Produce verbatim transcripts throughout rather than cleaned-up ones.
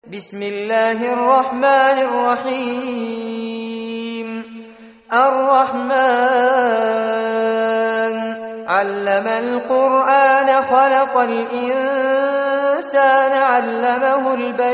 بسم الله الرحمن الرحيم الرحمن علم القرآن خلق الإنسان علمه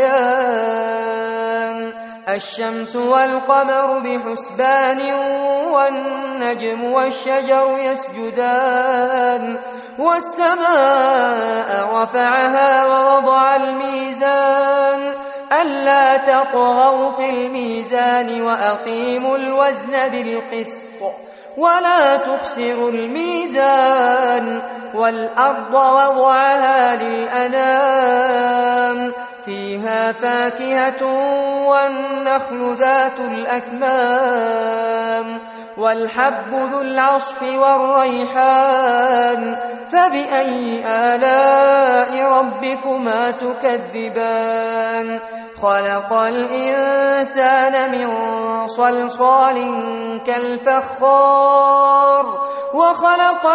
البيان الشمس والقمر بحسبان والنجم والشجر يسجدان والسماء رفعها ووضع الميزان ألا تطغوا في الميزان وأقيموا الوزن بالقسط ولا تخسروا الميزان والأرض وضعها للأنام فيها فاكهة والنخل ذات الأكمام والحب ذو العصف والريحان فبأي آلاء ربكما تكذبان خلق الإنسان من صلصال كالفخار وخلق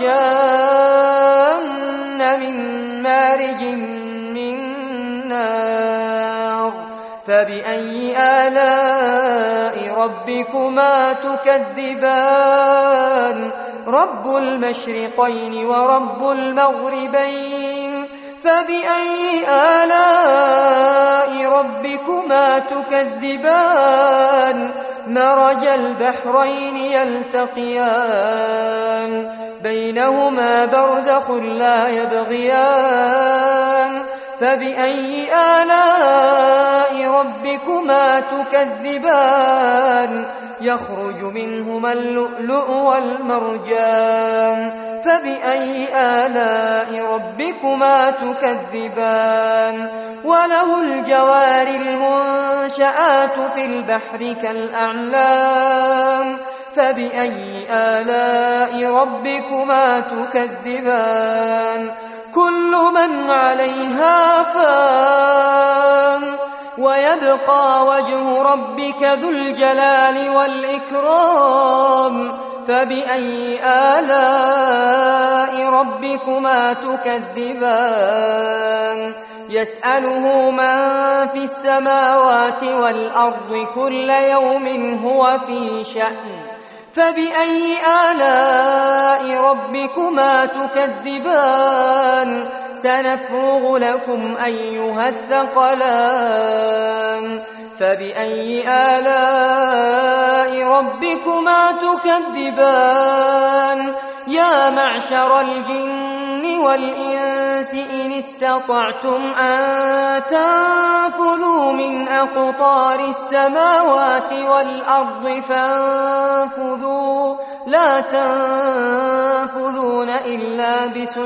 الجان من مارج من نار فبأي آلاء ربكما تكذبان رب المشرقين ورب المغربين فبأي آلاء ربكما تكذبان مرج البحرين يلتقيان بينهما برزخ لا يبغيان فبأي آلاء ربكما تكذبان يخرج منهما اللؤلؤ والمرجان فبأي آلاء ربكما تكذبان وله الجوار المنشآت في البحر كالأعلام فبأي آلاء ربكما تكذبان كل من عليها فان ويبقى وجه ربك ذو الجلال والإكرام فبأي آلاء ربكما تكذبان يسأله من في السماوات والأرض كل يوم هو في شأن فبأي آلاء ربكما تكذبان سنفرغ لكم أيها الثقلان فبأي آلاء ربكما تكذبان يا معشر الجن والإنس إن استطعتم أن تنفذوا من أقطار السماوات والأرض فانفذوا لا تنفذون إلا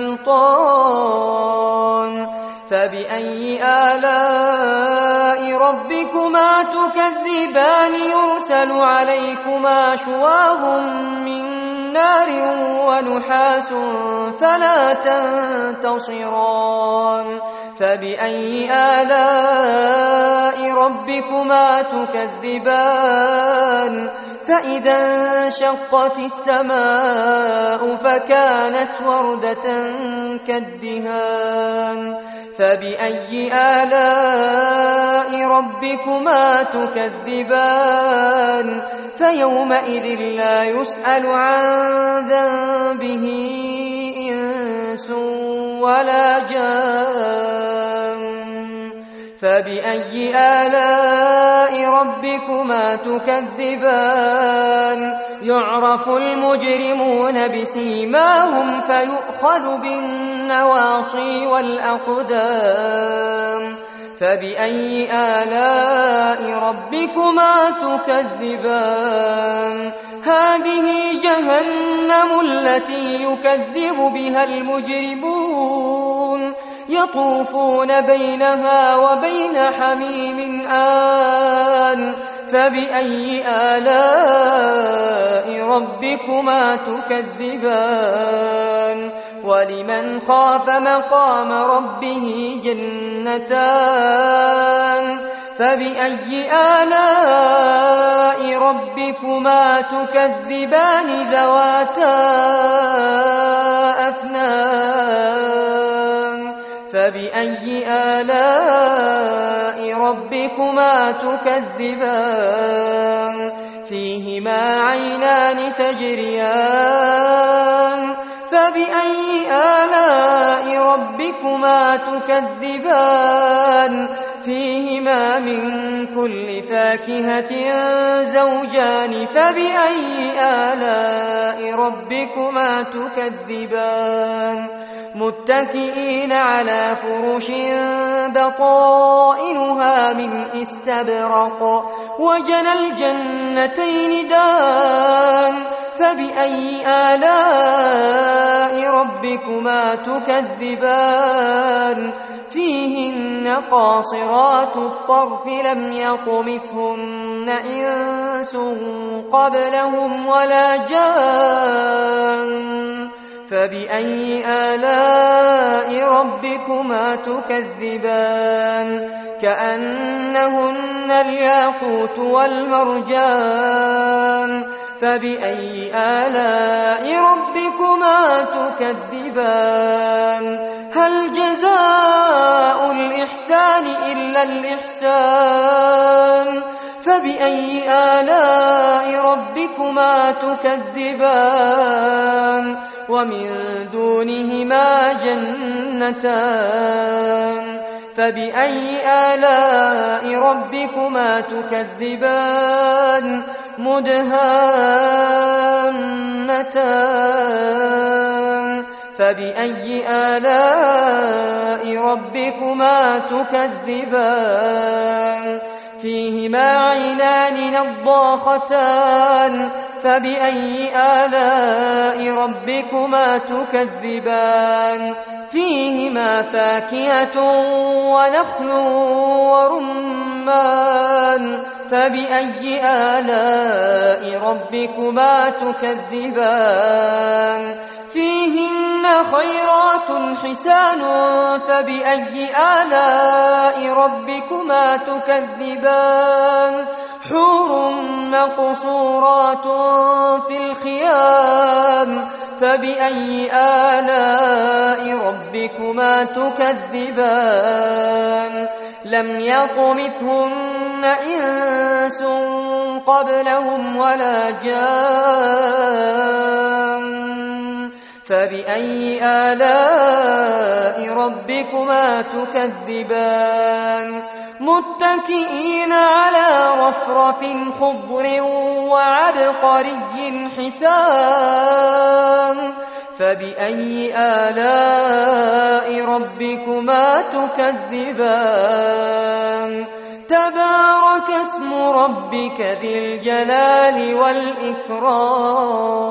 بسلطان فبأي آلاء ربكما تكذبان يرسل عليكما شواظ من نار ونحاس فلا تنتصران فبأي آلاء ربكما تكذبان فإذا انشقت السماء فكانت وردة كالدهان فبأي آلاء ربكما تكذبان فيومئذ لا يسأل عن ذنبه إنس ولا جان فبأي آلاء ربكما تكذبان يعرف المجرمون بسيماهم فيؤخذ بالنواصي والأقدام فبأي آلاء ربكما تكذبان هذه جهنم التي يكذب بها المجرمون يطوفون بينها وبين حميم آن فبأي آلاء ربكما تكذبان ولمن خاف مقام ربه جنتان فبأي آلاء ربكما تكذبان ذواتا أفنان فبأي آلاء ربكما تكذبان فيهما عينان تجريان فبأي آلاء ربكما تكذبان فيهما من كل فاكهة زوجان فبأي آلاء ربكما تكذبان متكئين على فرش بطائنها من استبرق وجنى الجنتين دان فبأي آلاء ربكما تكذبان فيهن قاصرات الطرف لم يطمثهن إنس قبلهم ولا جان فبأي آلاء ربكما تكذبان كأنهن الياقوت والمرجان فبأي آلاء ربكما تكذبان هل جزاء الإحسان إلا الإحسان فبأي آلاء ربكما تكذبان ومن دونهما جنتان فبأي آلاء ربكما تكذبان مدهامتان فبأي آلاء ربكما تكذبان فيهما عينان نضاختان فبأي آلاء ربكما تكذبان فيهما فاكهة ونخل ورمان فبأي آلاء ربكما تكذبان فيهن خيرات حسان فبأي آلاء ربكما تكذبان حور مقصورات في الخيام فبأي آلاء ربكما تكذبان لم يطمثهن إنس قبلهم ولا جان فبأي آلاء ربكما تكذبان متكئين على رفرف خضر وعبقري حسان فبأي آلاء ربكما تكذبان تبارك اسم ربك ذي الجلال والإكرام